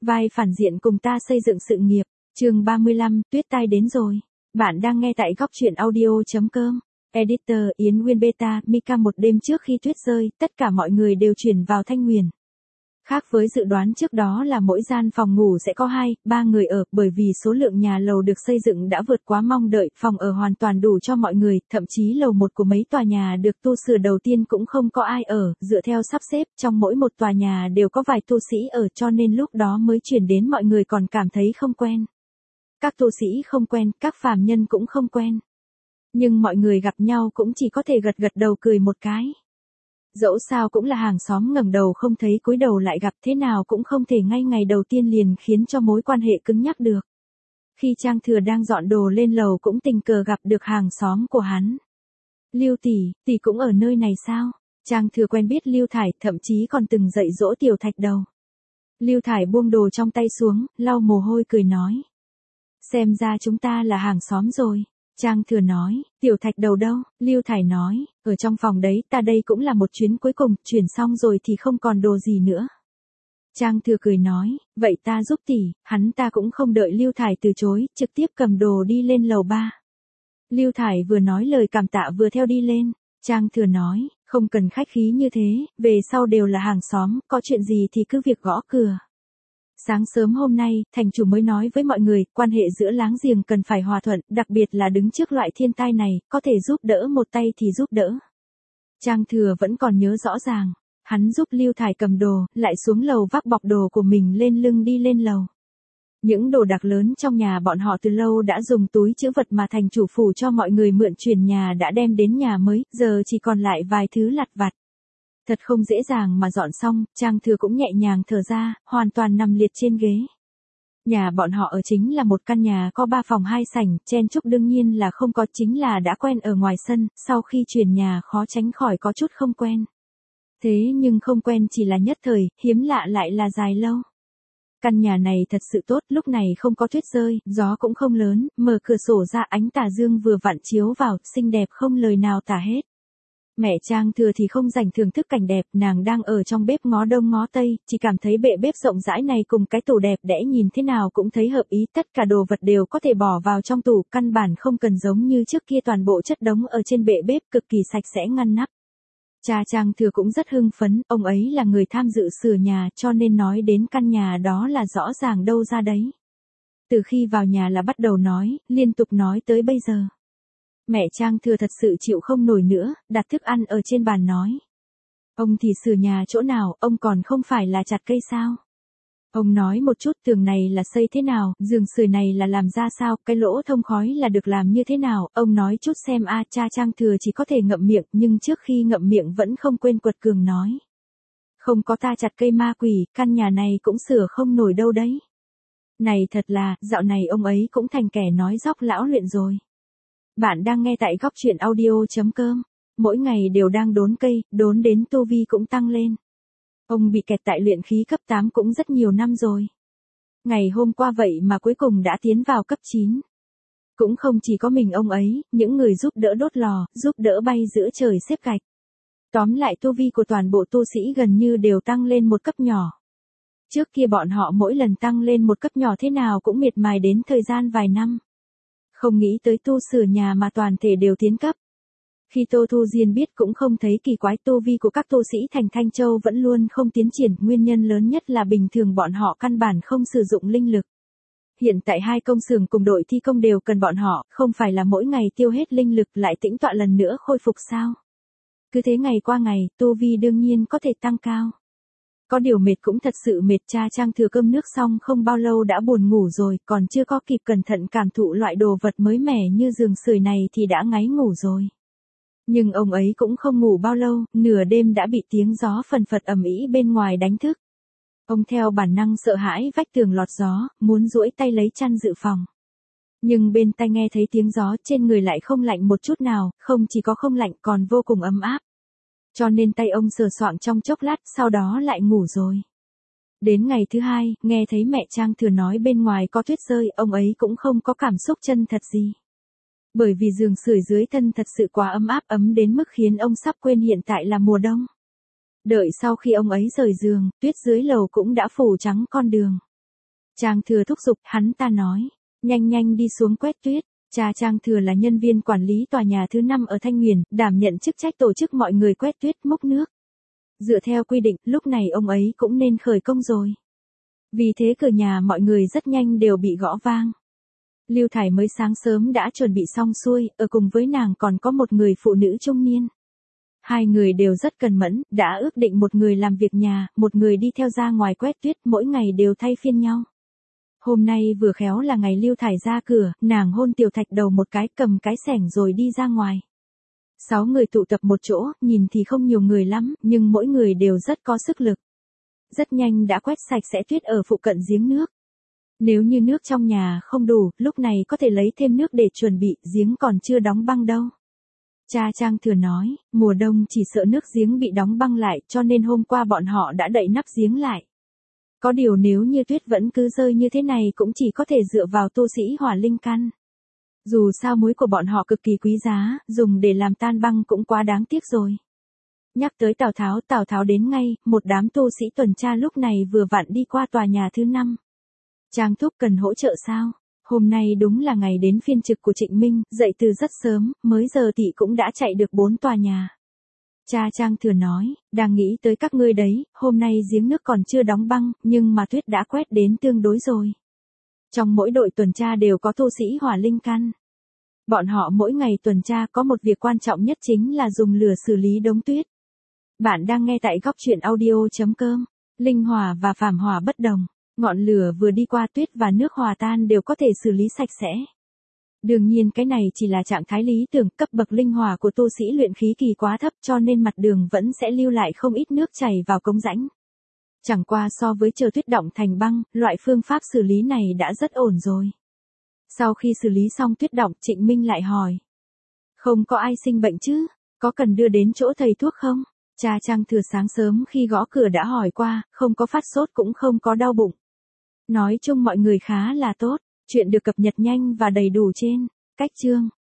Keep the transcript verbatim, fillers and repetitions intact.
Vai phản diện cùng ta xây dựng sự nghiệp. Chương ba mươi lăm, tuyết tai đến rồi. Bạn đang nghe tại góc truyện audio chấm com. Editor Yến Nguyên Beta, Mika. Một đêm trước khi tuyết rơi, tất cả mọi người đều chuyển vào Thanh Nguyền. Khác với dự đoán trước đó là mỗi gian phòng ngủ sẽ có hai, ba người ở, bởi vì số lượng nhà lầu được xây dựng đã vượt quá mong đợi, phòng ở hoàn toàn đủ cho mọi người, thậm chí lầu một của mấy tòa nhà được tu sửa đầu tiên cũng không có ai ở, dựa theo sắp xếp, trong mỗi một tòa nhà đều có vài tu sĩ ở, cho nên lúc đó mới chuyển đến mọi người còn cảm thấy không quen. Các tu sĩ không quen, các phàm nhân cũng không quen. Nhưng mọi người gặp nhau cũng chỉ có thể gật gật đầu cười một cái. Dẫu sao cũng là hàng xóm, ngẩng đầu không thấy cúi đầu lại gặp, thế nào cũng không thể ngay ngày đầu tiên liền khiến cho mối quan hệ cứng nhắc được. Khi Trang Thừa đang dọn đồ lên lầu cũng tình cờ gặp được hàng xóm của hắn. Lưu tỷ, tỷ cũng ở nơi này sao? Trang Thừa quen biết Lưu Thải, thậm chí còn từng dạy dỗ Tiểu Thạch Đầu. Lưu Thải buông đồ trong tay xuống, lau mồ hôi cười nói. Xem ra chúng ta là hàng xóm rồi. Trang Thừa nói, Tiểu Thạch Đầu đâu? Lưu Thải nói, ở trong phòng đấy, ta đây cũng là một chuyến cuối cùng, chuyển xong rồi thì không còn đồ gì nữa. Trang Thừa cười nói, vậy ta giúp tỷ. Hắn ta cũng không đợi Lưu Thải từ chối, trực tiếp cầm đồ đi lên lầu ba. Lưu Thải vừa nói lời cảm tạ vừa theo đi lên. Trang Thừa nói, không cần khách khí như thế, về sau đều là hàng xóm, có chuyện gì thì cứ việc gõ cửa. Sáng sớm hôm nay, thành chủ mới nói với mọi người, quan hệ giữa láng giềng cần phải hòa thuận, đặc biệt là đứng trước loại thiên tai này, có thể giúp đỡ một tay thì giúp đỡ. Trang Thừa vẫn còn nhớ rõ ràng, hắn giúp Lưu Thải cầm đồ, lại xuống lầu vác bọc đồ của mình lên lưng đi lên lầu. Những đồ đạc lớn trong nhà bọn họ từ lâu đã dùng túi trữ vật mà thành chủ phủ cho mọi người mượn chuyển nhà đã đem đến nhà mới, giờ chỉ còn lại vài thứ lặt vặt. Thật không dễ dàng mà dọn xong, Trang Thừa cũng nhẹ nhàng thở ra, hoàn toàn nằm liệt trên ghế. Nhà bọn họ ở chính là một căn nhà có ba phòng hai sảnh, chen chúc đương nhiên là không có, chính là đã quen ở ngoài sân, sau khi chuyển nhà khó tránh khỏi có chút không quen. Thế nhưng không quen chỉ là nhất thời, hiếm lạ lại là dài lâu. Căn nhà này thật sự tốt, lúc này không có tuyết rơi, gió cũng không lớn, mở cửa sổ ra ánh tà dương vừa vặn chiếu vào, xinh đẹp không lời nào tả hết. Mẹ Trang Thừa thì không rảnh thưởng thức cảnh đẹp, nàng đang ở trong bếp ngó đông ngó tây, chỉ cảm thấy bệ bếp rộng rãi này cùng cái tủ đẹp đẽ nhìn thế nào cũng thấy hợp ý, tất cả đồ vật đều có thể bỏ vào trong tủ, căn bản không cần giống như trước kia toàn bộ chất đống ở trên bệ bếp, cực kỳ sạch sẽ ngăn nắp. Cha Trang Thừa cũng rất hưng phấn, ông ấy là người tham dự sửa nhà, cho nên nói đến căn nhà đó là rõ ràng đâu ra đấy. Từ khi vào nhà là bắt đầu nói, liên tục nói tới bây giờ. Mẹ Trang Thừa thật sự chịu không nổi nữa, đặt thức ăn ở trên bàn nói. Ông thì sửa nhà chỗ nào, ông còn không phải là chặt cây sao? Ông nói một chút, tường này là xây thế nào, giường sưởi này là làm ra sao, cái lỗ thông khói là được làm như thế nào, ông nói chút xem a. Cha Trang Thừa chỉ có thể ngậm miệng, nhưng trước khi ngậm miệng vẫn không quên quật cường nói. Không có ta chặt cây ma quỷ, căn nhà này cũng sửa không nổi đâu đấy. Này thật là, dạo này ông ấy cũng thành kẻ nói dóc lão luyện rồi. Bạn đang nghe tại góc truyện audio chấm com. Mỗi ngày đều đang đốn cây, đốn đến tu vi cũng tăng lên. Ông bị kẹt tại luyện khí cấp tám cũng rất nhiều năm rồi. Ngày hôm qua vậy mà cuối cùng đã tiến vào cấp chín. Cũng không chỉ có mình ông ấy, những người giúp đỡ đốt lò, giúp đỡ bay giữa trời xếp gạch. Tóm lại tu vi của toàn bộ tu sĩ gần như đều tăng lên một cấp nhỏ. Trước kia bọn họ mỗi lần tăng lên một cấp nhỏ thế nào cũng miệt mài đến thời gian vài năm. Không nghĩ tới tu sửa nhà mà toàn thể đều tiến cấp. Khi Tô Thu Diên biết cũng không thấy kỳ quái, tu vi của các tu sĩ thành Thanh Châu vẫn luôn không tiến triển, nguyên nhân lớn nhất là bình thường bọn họ căn bản không sử dụng linh lực. Hiện tại hai công xưởng cùng đội thi công đều cần bọn họ, không phải là mỗi ngày tiêu hết linh lực lại tĩnh tọa lần nữa khôi phục sao? Cứ thế ngày qua ngày, tu vi đương nhiên có thể tăng cao. Có điều mệt cũng thật sự mệt. Cha Trang Thừa cơm nước xong không bao lâu đã buồn ngủ rồi, còn chưa có kịp cẩn thận cảm thụ loại đồ vật mới mẻ như giường sưởi này thì đã ngáy ngủ rồi. Nhưng ông ấy cũng không ngủ bao lâu, nửa đêm đã bị tiếng gió phần phật ầm ĩ bên ngoài đánh thức. Ông theo bản năng sợ hãi vách tường lọt gió, muốn duỗi tay lấy chăn dự phòng. Nhưng bên tai nghe thấy tiếng gió, trên người lại không lạnh một chút nào, không chỉ có không lạnh còn vô cùng ấm áp. Cho nên tay ông sờ soạng trong chốc lát, sau đó lại ngủ rồi. Đến ngày thứ hai, nghe thấy mẹ Trang Thừa nói bên ngoài có tuyết rơi, ông ấy cũng không có cảm xúc chân thật gì. Bởi vì giường sưởi dưới thân thật sự quá ấm áp, ấm đến mức khiến ông sắp quên hiện tại là mùa đông. Đợi sau khi ông ấy rời giường, tuyết dưới lầu cũng đã phủ trắng con đường. Trang Thừa thúc giục, hắn ta nói, nhanh nhanh đi xuống quét tuyết. Cha Trang Thừa là nhân viên quản lý tòa nhà thứ năm ở Thanh Nguyền, đảm nhận chức trách tổ chức mọi người quét tuyết múc nước. Dựa theo quy định, lúc này ông ấy cũng nên khởi công rồi. Vì thế cửa nhà mọi người rất nhanh đều bị gõ vang. Lưu Thải mới sáng sớm đã chuẩn bị xong xuôi, ở cùng với nàng còn có một người phụ nữ trung niên. Hai người đều rất cần mẫn, đã ước định một người làm việc nhà, một người đi theo ra ngoài quét tuyết, mỗi ngày đều thay phiên nhau. Hôm nay vừa khéo là ngày Lưu Thải ra cửa, nàng hôn Tiểu Thạch đầu một cái, cầm cái xẻng rồi đi ra ngoài. Sáu người tụ tập một chỗ, nhìn thì không nhiều người lắm, nhưng mỗi người đều rất có sức lực. Rất nhanh đã quét sạch sẽ tuyết ở phụ cận giếng nước. Nếu như nước trong nhà không đủ, lúc này có thể lấy thêm nước để chuẩn bị, giếng còn chưa đóng băng đâu. Cha Trang Thừa nói, mùa đông chỉ sợ nước giếng bị đóng băng lại, cho nên hôm qua bọn họ đã đậy nắp giếng lại. Có điều nếu như tuyết vẫn cứ rơi như thế này cũng chỉ có thể dựa vào tu sĩ hỏa linh căn. Dù sao muối của bọn họ cực kỳ quý giá, dùng để làm tan băng cũng quá đáng tiếc rồi. Nhắc tới Tào Tháo, Tào Tháo đến ngay, một đám tu sĩ tuần tra lúc này vừa vặn đi qua tòa nhà thứ năm. Trang thúc cần hỗ trợ sao? Hôm nay đúng là ngày đến phiên trực của Trịnh Minh, dậy từ rất sớm, mới giờ thì cũng đã chạy được bốn tòa nhà. Cha Trang Thừa nói, đang nghĩ tới các ngươi đấy, hôm nay giếng nước còn chưa đóng băng, nhưng mà tuyết đã quét đến tương đối rồi. Trong mỗi đội tuần tra đều có tu sĩ hỏa linh căn. Bọn họ mỗi ngày tuần tra có một việc quan trọng nhất chính là dùng lửa xử lý đống tuyết. Bạn đang nghe tại góc truyện audio chấm com. Linh hỏa và phàm hỏa bất đồng. Ngọn lửa vừa đi qua tuyết và nước hòa tan đều có thể xử lý sạch sẽ. Đương nhiên cái này chỉ là trạng thái lý tưởng, cấp bậc linh hỏa của tu sĩ luyện khí kỳ quá thấp cho nên mặt đường vẫn sẽ lưu lại không ít nước chảy vào cống rãnh. Chẳng qua so với chờ tuyết đọng thành băng, loại phương pháp xử lý này đã rất ổn rồi. Sau khi xử lý xong tuyết đọng, Trịnh Minh lại hỏi. Không có ai sinh bệnh chứ? Có cần đưa đến chỗ thầy thuốc không? Cha Trang Thừa sáng sớm khi gõ cửa đã hỏi qua, không có phát sốt cũng không có đau bụng. Nói chung mọi người khá là tốt, chuyện được cập nhật nhanh và đầy đủ trên cách chương.